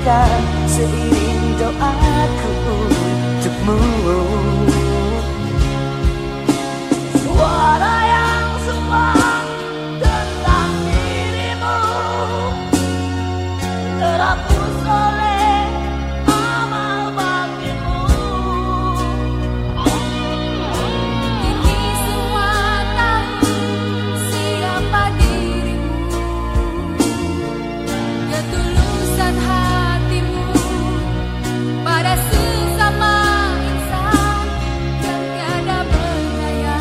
tercipta seiring doaku untukmu. Suara yang sumbang tentang dirimu terhapus oleh amal baktimu. Kini semua tahu siapa dirimu, ketulusan hatimu pada sesama insan yang tiada berdaya.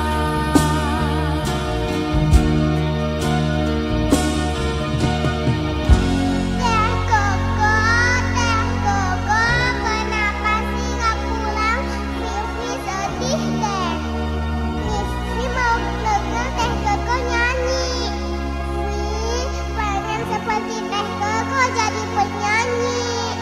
Teh Koko, kenapa sih nggak pulang? Vivi sedih deh. Vivi mau denger Teh Koko nyanyi. Vivi pengen seperti Teh Koko jadi penyanyi.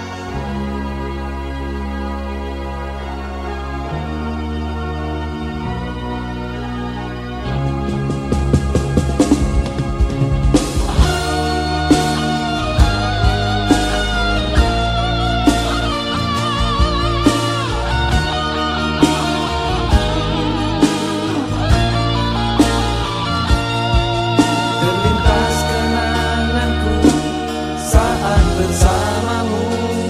Terlintas kenanganku saat bersamamu,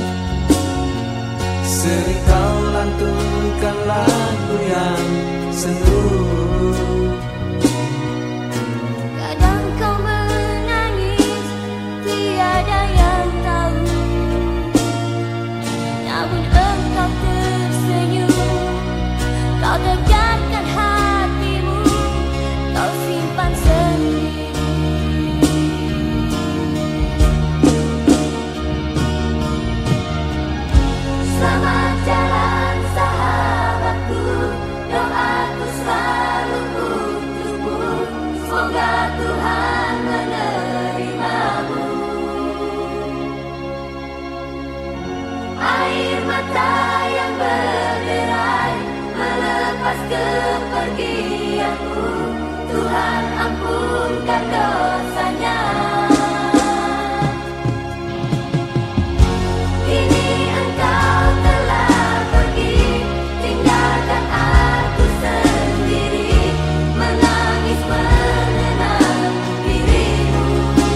sering kau lantunkan lagu yang sendu. Kadang kau menangis, tiada yang tahu, namun engkau tersenyum. Kau tegakkan hatimu, kau simpan sendiri. Selamat jalan sahabatku, doaku selalu untukmu. Semoga Tuhan menerimamu. Air mata yang berderai melepas kepergianmu. Tuhan ampunkan dosanya. Kini engkau telah pergi, tinggalkan aku sendiri, menangis menenang dirimu.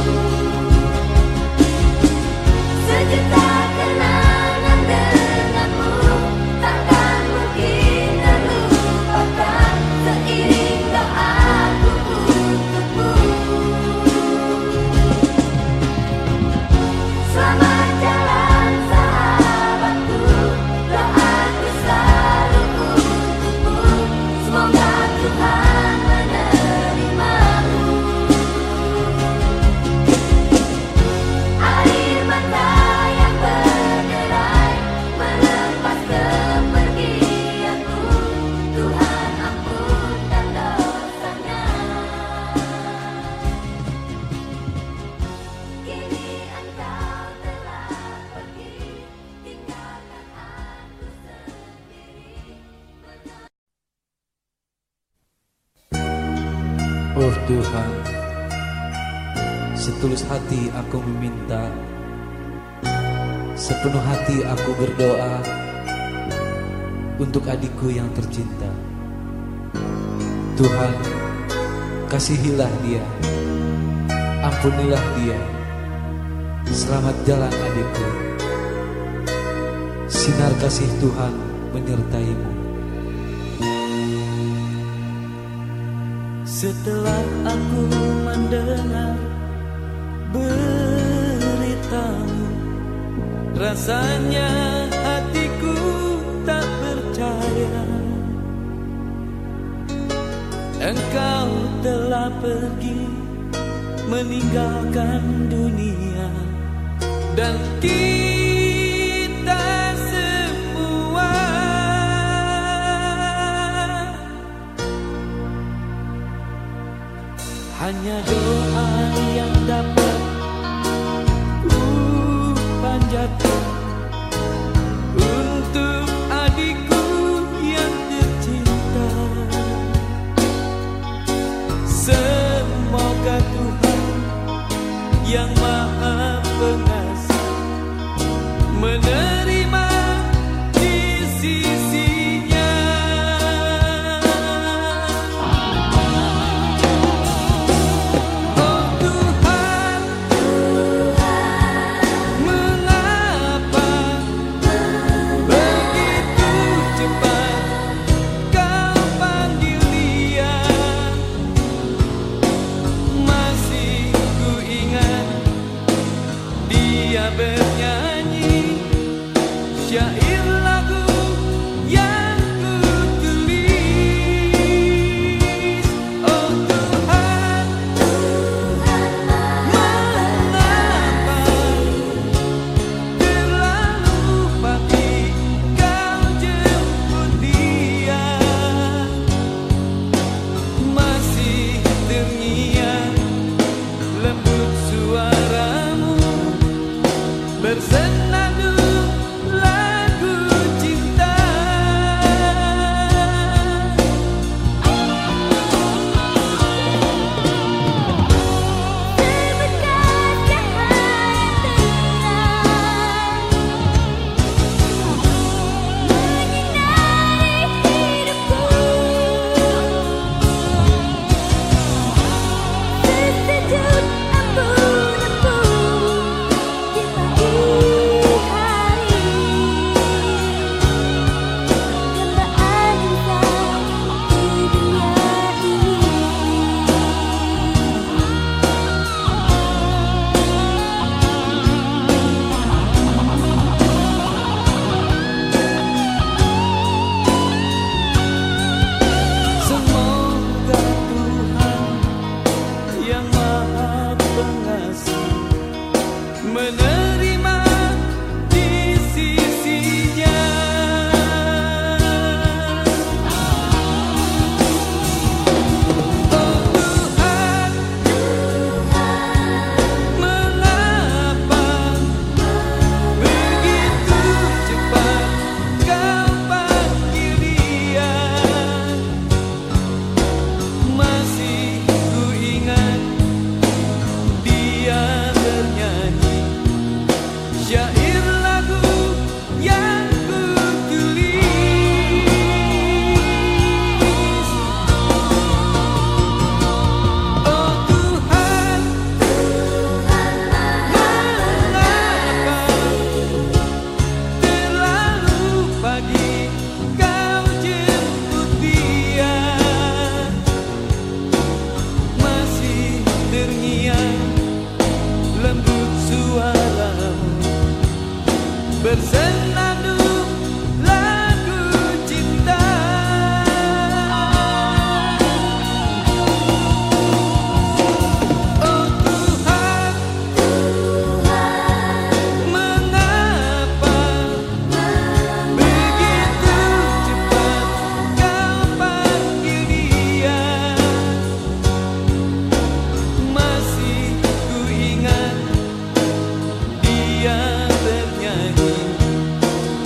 Sejuta kenangan denganmu takkan mungkin terlupakan seiring doaku untukmu. Selamat jalan sahabatku, doaku selalu untukmu. Semoga Tuhan menerimamu. Air mata yang berderai melepas kepergianmu. Tuhan ampunkan dosanya. Kini engkau telah pergi, tinggalkan aku sendiri. Oh Tuhan, setulus hati aku meminta, sepenuh hati aku berdoa untuk adikku yang tercinta. Tuhan, kasihilah dia, ampunilah dia. Selamat jalan adikku, sinar kasih Tuhan menyertaimu. Setelah aku mendengar beritamu, rasanya hatiku tak percaya. Engkau telah pergi meninggalkan dunia dan kita semua. Hanya doa yang dapat ku panjatkan untuk adikku yang tercinta. Semoga Tuhan yang Maha Pengasih menerima di sisinya. Oh Tuhan, mengapa begitu cepat Kau panggil dia? Masih ku ingat dia bernyanyi syair lagu yang ku tulis. Oh Tuhan, mengapa terlalu pagi Kau jemput dia? Masih terngiang lembut suaramu bersenandung lagu cinta. Sebekas cahaya terang menyinari hidupku, sesejuk embun-embun di pagi hari, dambaan insan di dunia ini. Semoga Tuhan yang Maha Pengasih menerima di sisinya. Oh Tuhan, mengapa begitu cepat Kau panggil dia? Masih ku ingat dia bernyanyi syair lagu yang ku tulis. Oh Tuhan, mengapa terlalu pagi Kau jemput dia? Masih terngiang lembut suaramu bersenandung lagu cinta. Oh Tuhan, mengapa begitu cepat Kau panggil dia? Masih ku ingat dia bernyanyi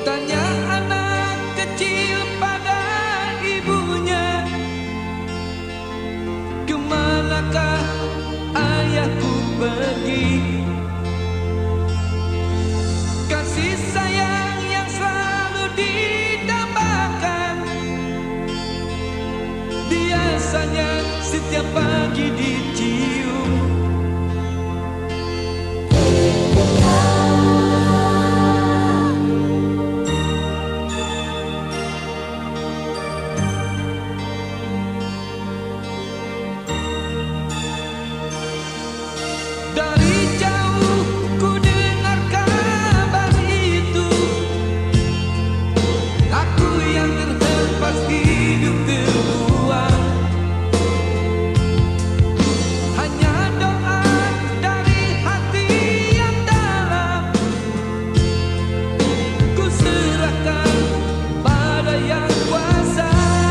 Tanya anak kecil pada ibunya, kemanakah ayahku pergi? Kasih sayang yang selalu didambakan biasanya setiap pagi dicium. Dari jauh ku dengar kabar itu, aku yang terhempas hidup terbuang. Hanya doa dari hati yang dalam, ku serahkan pada yang kuasa.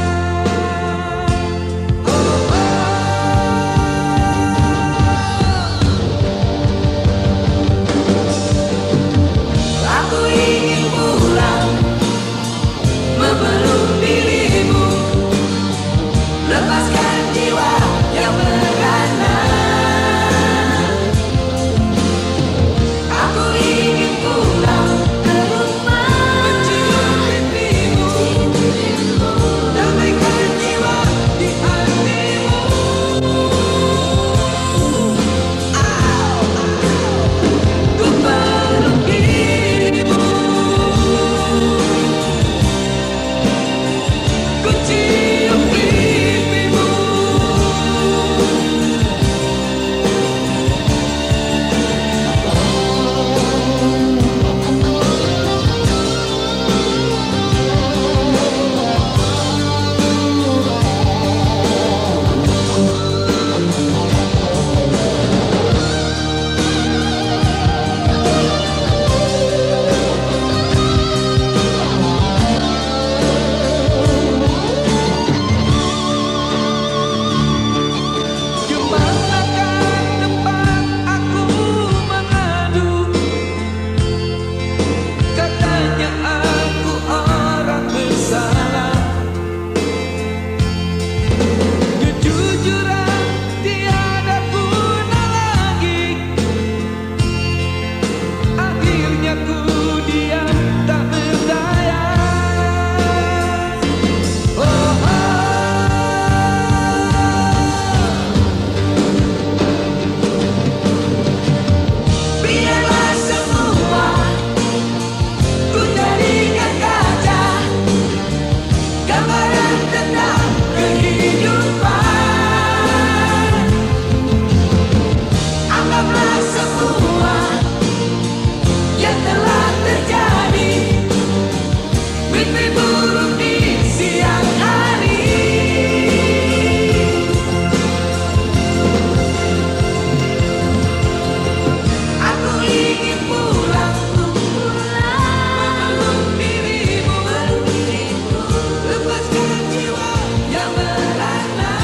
Aku ingin pulang memeluk dirimu, lepaskan jiwa yang merana. Aku ingin pulang ke rumah, mencium pipimu, damaikan jiwa di hatimu. Ku peluk dirimu, ku cium pipimu. Kemanakah tempat aku mengadu? Katanya aku orang bersalah. Kejujuran tiada guna lagi. Akhirnya ku diam tak berdaya. Biarlah semua ku jadikan kaca, gambaran tentang kehidupan. Anggaplah semua yang telah terjadi mimpi buruk di siang hari. Aku ingin pulang, memeluk dirimu, lepaskan jiwa yang merana.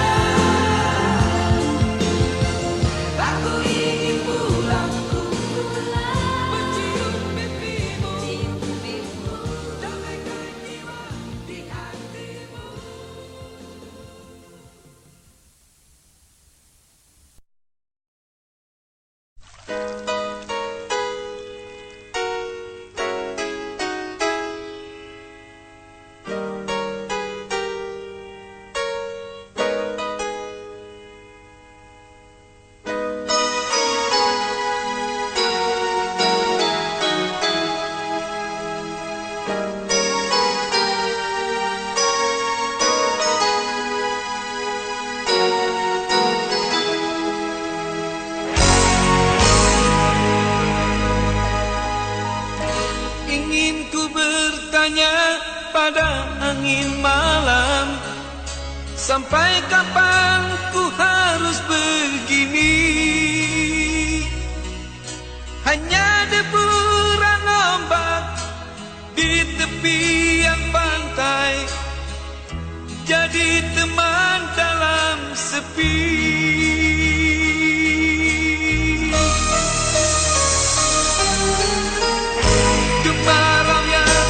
Aku ingin pulang, mencium pipimu, damaikan jiwa di hatimu. Ingin ku bertanya pada angin malam, sampai kapan ku harus begini? Hanya deburan ombak di tepian pantai, jadi teman dalam sepi. Kemarau yang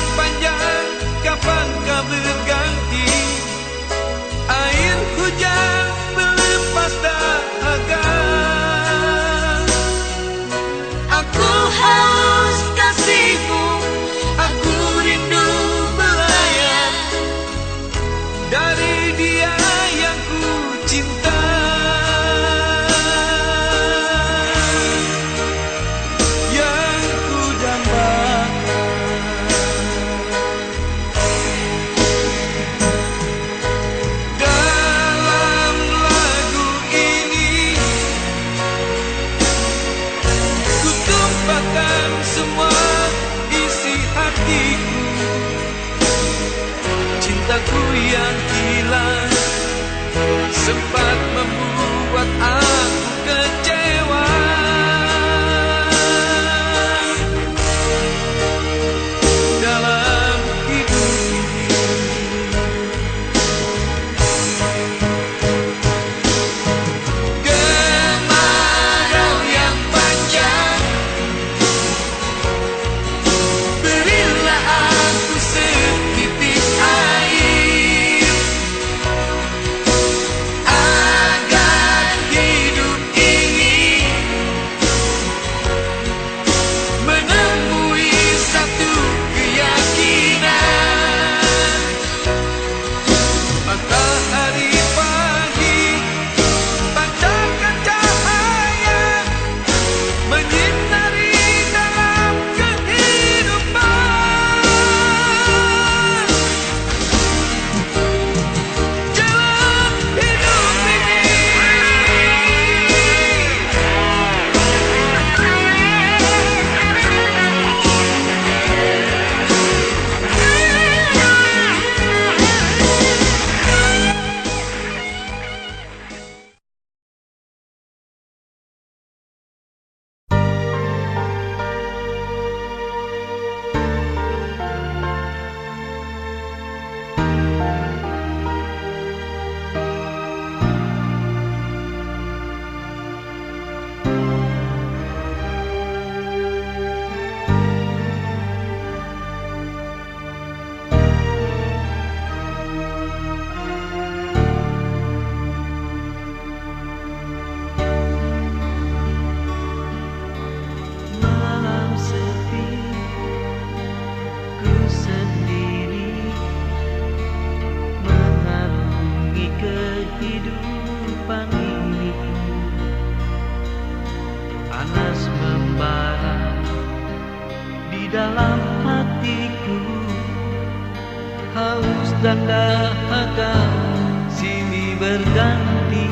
dan dahaga silih berganti.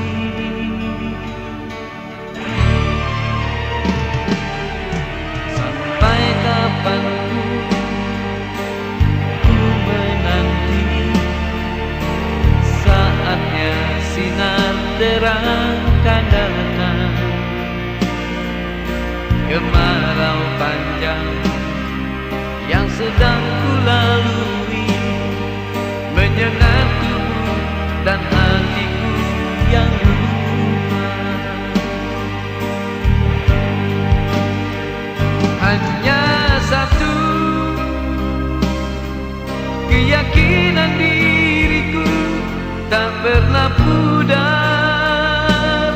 Sampai kapanpun ku menanti saatnya sinar terang kan datang. Kemarau panjang yang sedang ku lalui menyengat tubuh dan hatiku yang lupa. Hanya satu keyakinan diriku tak pernah pudar.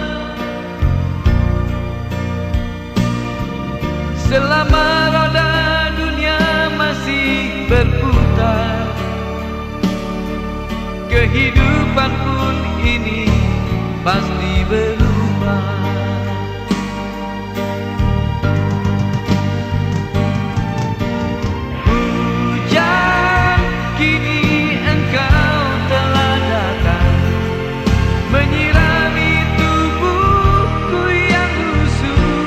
Selama roda dunia masih berputar, kehidupan pun ini pasti berubah. Hujan, kini engkau telah datang menyirami tubuhku yang lusuh.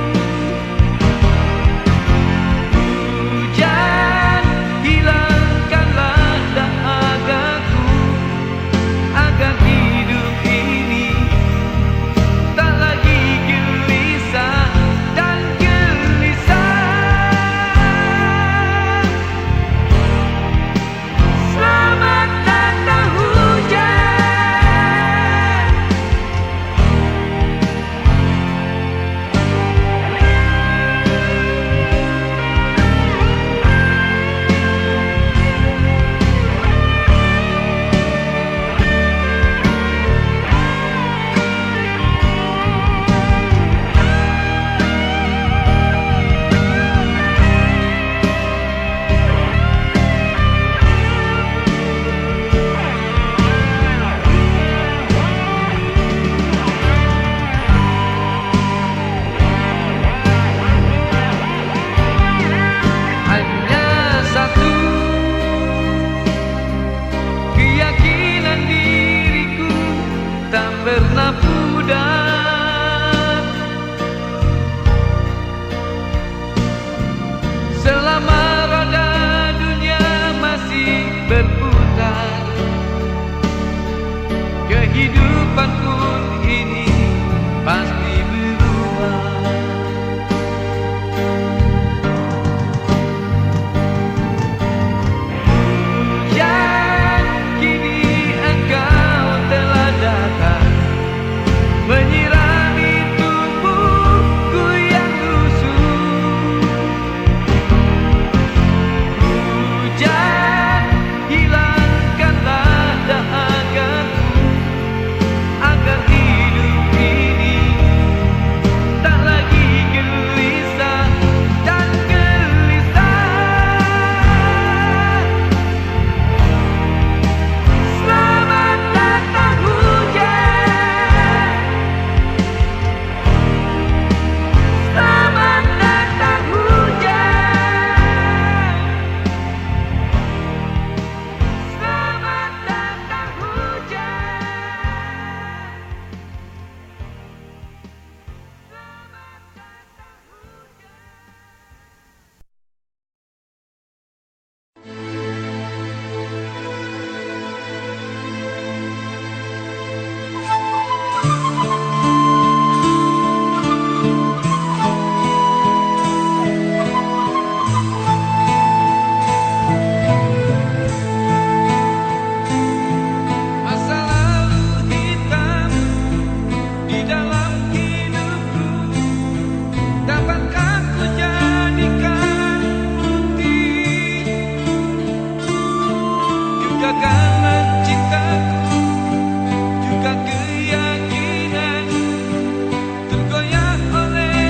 Hujan, hilangkanlah dahagaku agar hidup ini tak lagi gelisah dan gelisah. Selamat datang hujan. Hanya satu keyakinan diriku tak pernah pudar. Selama roda dunia masih berputar, kehidupan pun ini pasti berubah. Hujan, kini engkau telah datang menyirami tubuhku yang lusuh. Hujan, hilangkanlah dahagaku agar hidup ini tak lagi gelisah dan gelisah. Selamat datang hujan. Selamat datang hujan. Selamat datang masa lalu hitam di dalam hidupku dapatkah ku jadikan putih? Juga karena cintaku, juga keyakinan tergoyah oleh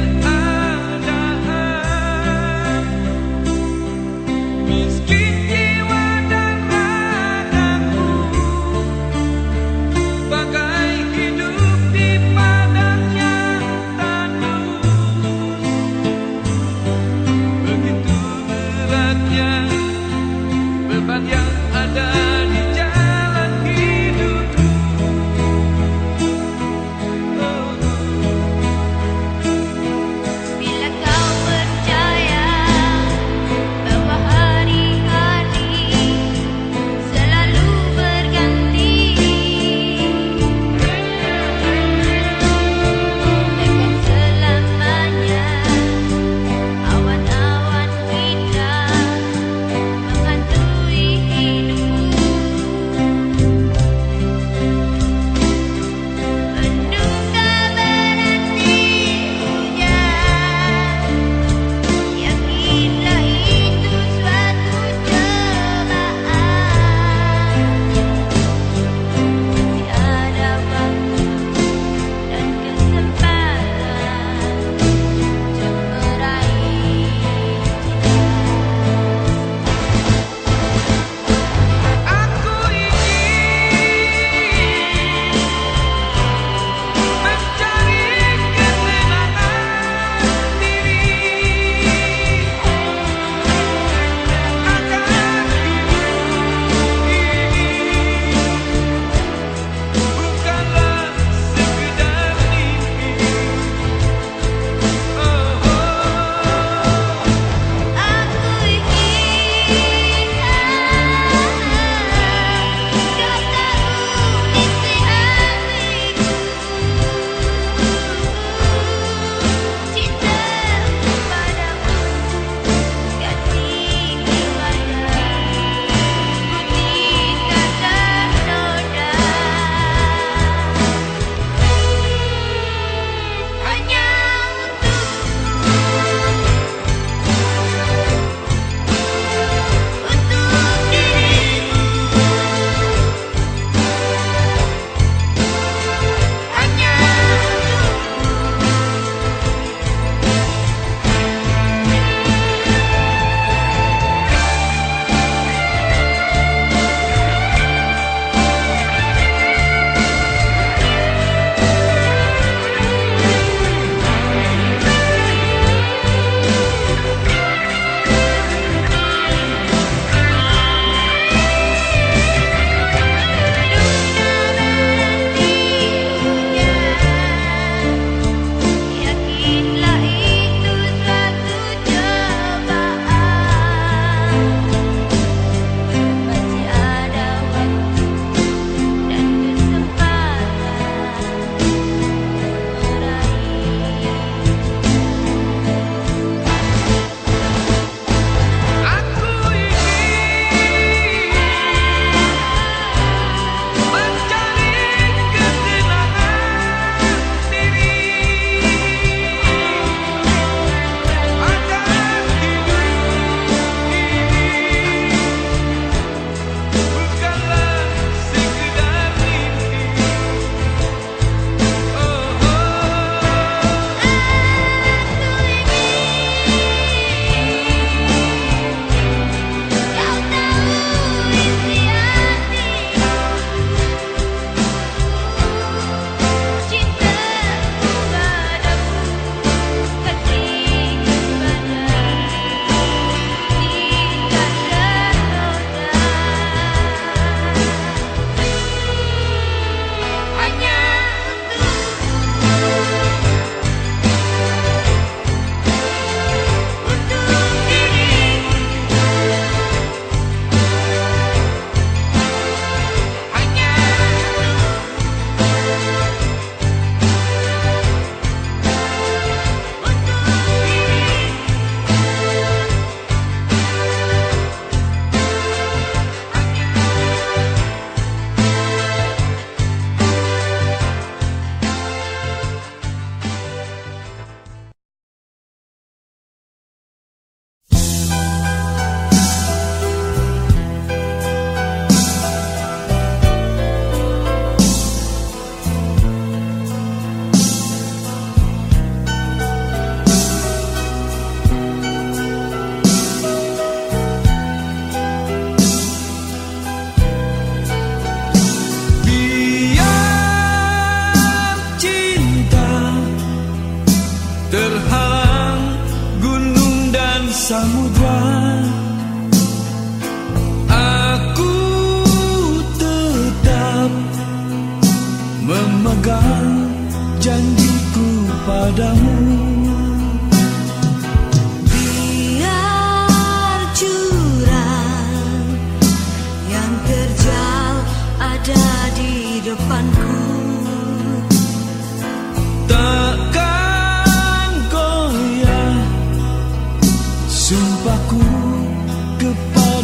keadaan. Miskin jiwa dan ragaku, bagai hidup di padang yang tandus. Begitu beratnya beban yang ada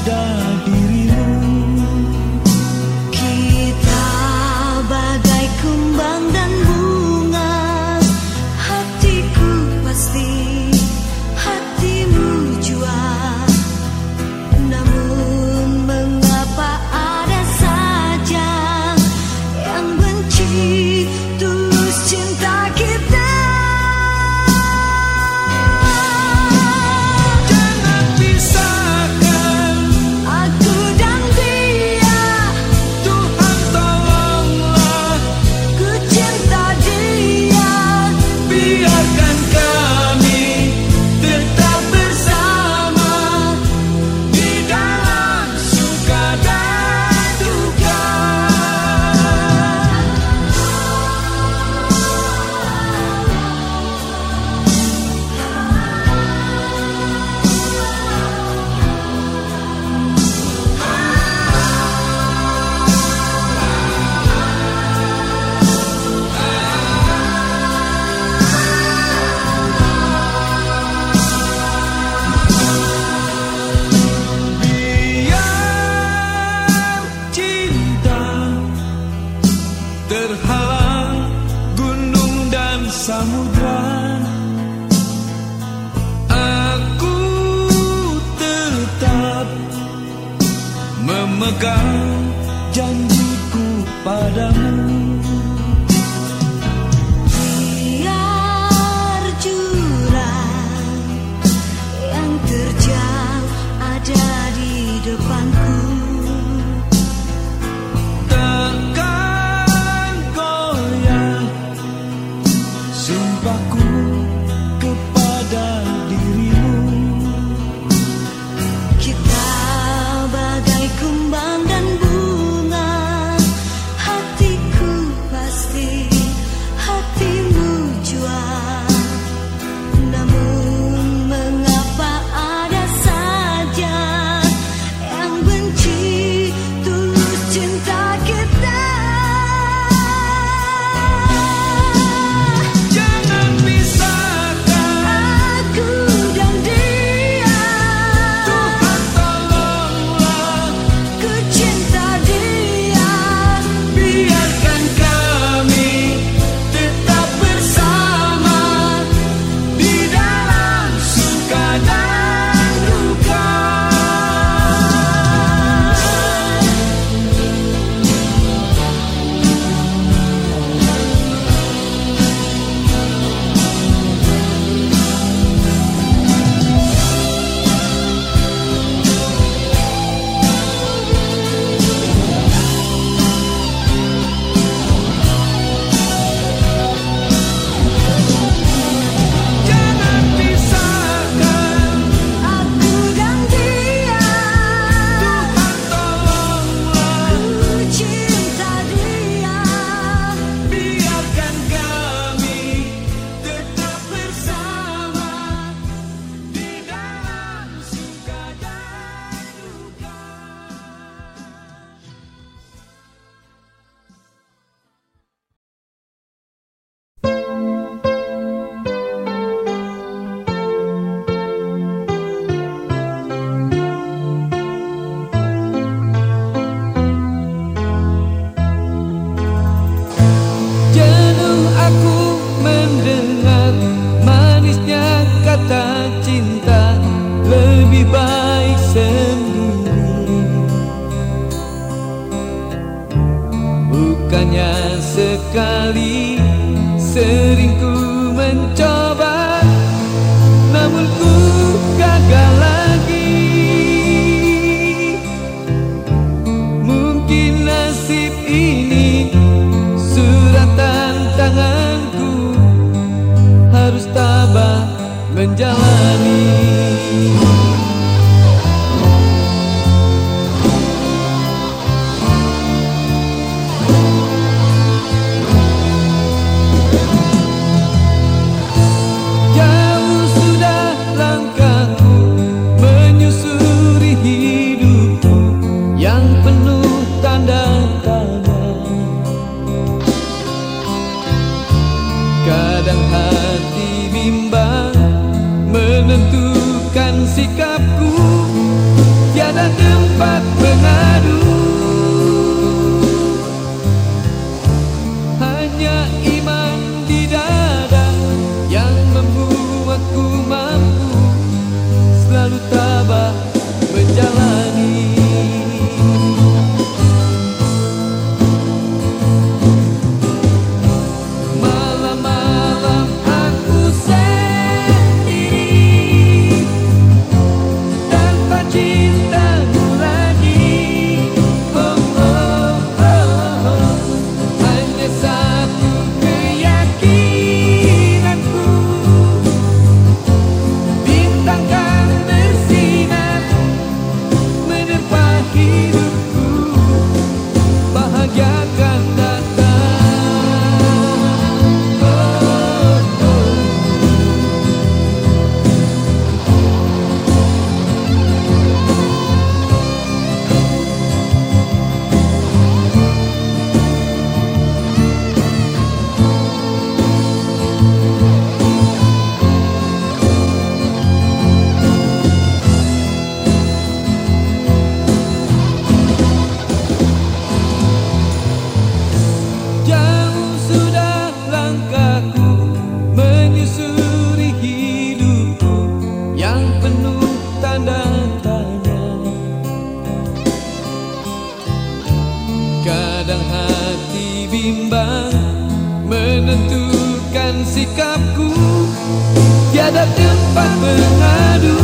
pada dirimu. Kita bagai kumbang dan bunga, hatiku pasti, hatimu jua. Namun mengapa ada saja yang benci tulus cinta kita? Jangan pisahkan Aku dan dia, Tuhan tolonglah, ku cinta dia. biarkan kami tetap bersama di dalam suka dan duka. Biar cinta terhalang gunung dan samudra, aku tetap memegang janjiku padamu. Biar jurang yang terjal ada di depanku, Takkan goyah sumpahku kepada dirimu. kita bagai kumbang dan bunga, hatiku pasti, hatimu jua. Namun mengapa ada saja yang benci tulus cinta kita? Jangan pisahkan Aku dan dia, Tuhan tolonglah, ku cinta dia. biarkan kami tetap bersama di dalam suka dan duka. Jangan pisahkan Aku dan dia, Tuhan tolonglah, ku cinta dia. biarkan kami tetap bersama di dalam suka dan duka. Jenuh aku mendengar manisnya kata cinta, lebih baik sendiri. Bukannya sekali sering ku mencoba, namun ku gagal lagi. Mungkin nasib ini suratan tanganku, harus tabah menjalani. tiada tempat mengadu. Hanya iman di dada yang membuatku mampu selalu tabah menjalani. Malam-malam aku sendiri tanpa cintamu lagi. Oh, oh, oh, oh. Hanya satu keyakinanku, bintang kan bersinar menerpa hidupku, bahagia akan datang. Oh, oh. Jauh sudah langkahku menyusuri hidupku yang penuh tanda tanya. Kadang hati bimbang menentukan sikapku, tiada tempat mengadu.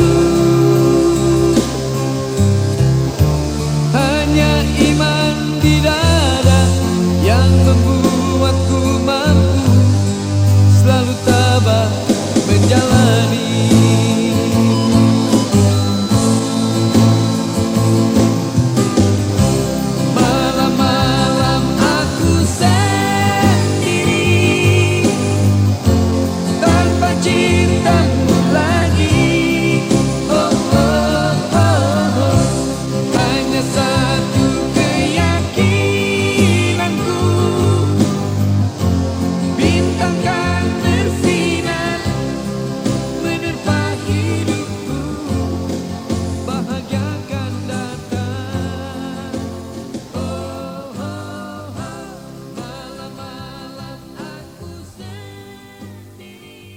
Hanya iman di dada yang membuatku mampu selalu tabah menjalani. Malam-malam aku sendiri tanpa cintamu lagi. Oh, oh, oh, oh. Hanya satu keyakinanku, bintang kan bersinar menerpa hidupku, bahagia akan datang. Oh, oh, oh. Malam-malam aku sendiri.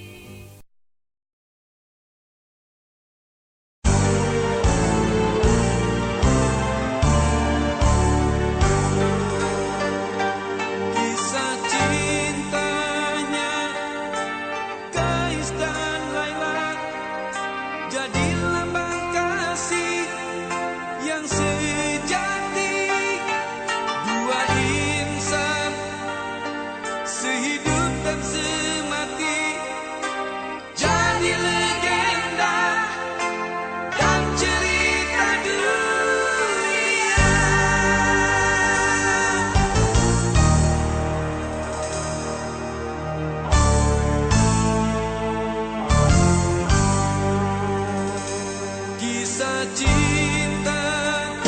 Kisah cintanya Kais dan Laila jadi lambang kasih yang sejati. Dua insan sehidup dan semati, jadi legenda dan cerita dunia. Kisah cinta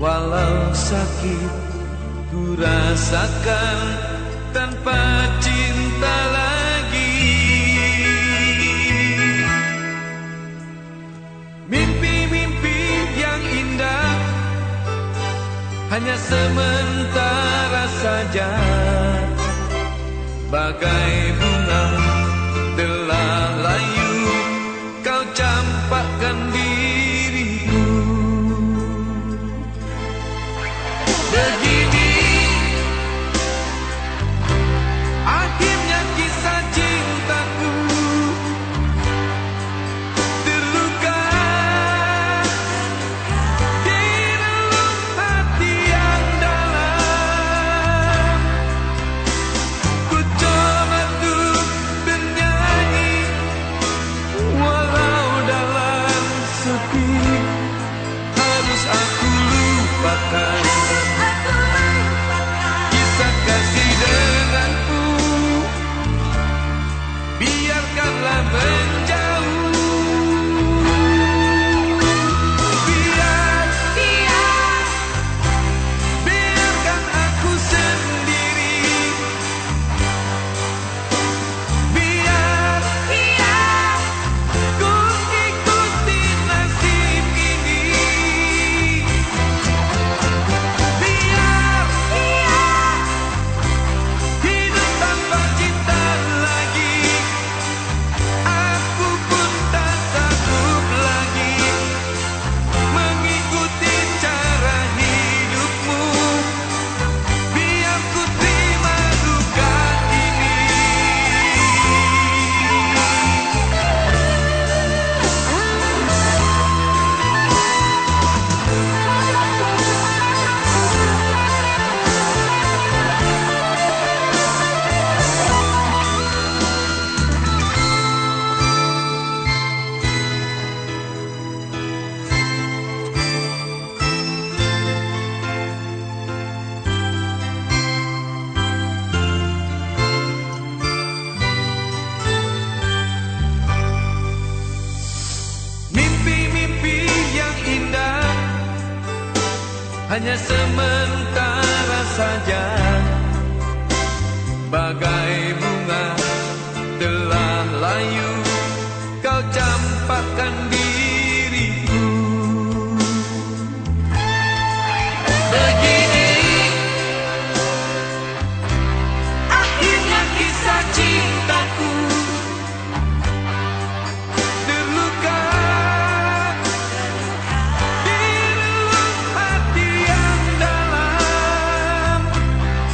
Walau sakit ku rasakan tanpa cinta lagi. Mimpi-mimpi yang indah hanya sementara saja, bagai bunga telah layu kau campakkan diriku. Begini akhirnya kisah cintaku, terluka di relung hati yang dalam. Ku coba untuk bernyanyi walau dalam sepi, harus aku lupakan kisah kasih denganku. Biarkanlah menjauh, biarkan aku sendiri. Biar ku ikuti nasib ini. Biar hidup tanpa cinta lagi. Aku pun tak sanggup lagi mengikuti cara hidupmu. Biar ku terima duka ini. Mimpi-mimpi yang indah hanya sementara saja, bagai bunga telah layu kau campakkan diriku. Begini akhirnya kisah cintaku, terluka di relung hati yang dalam.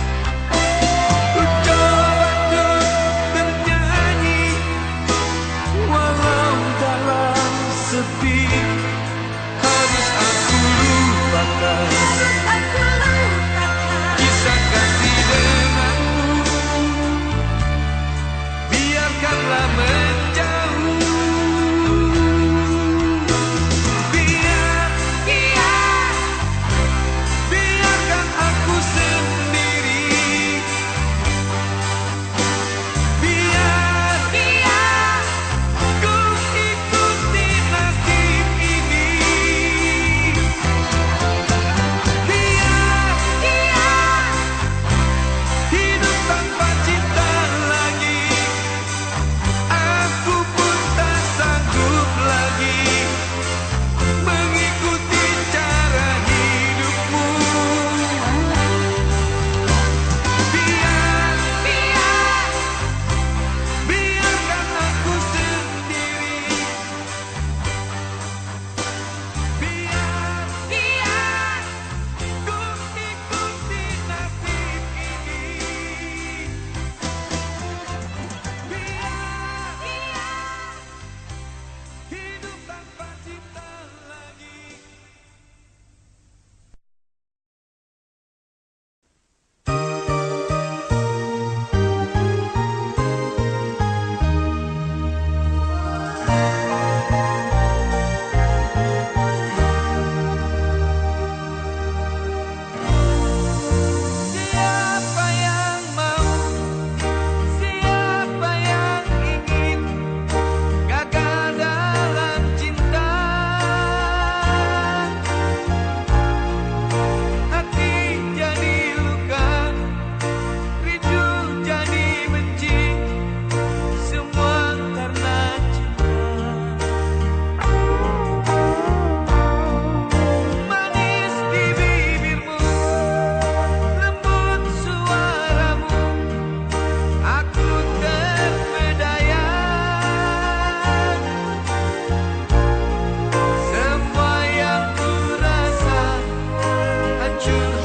hancur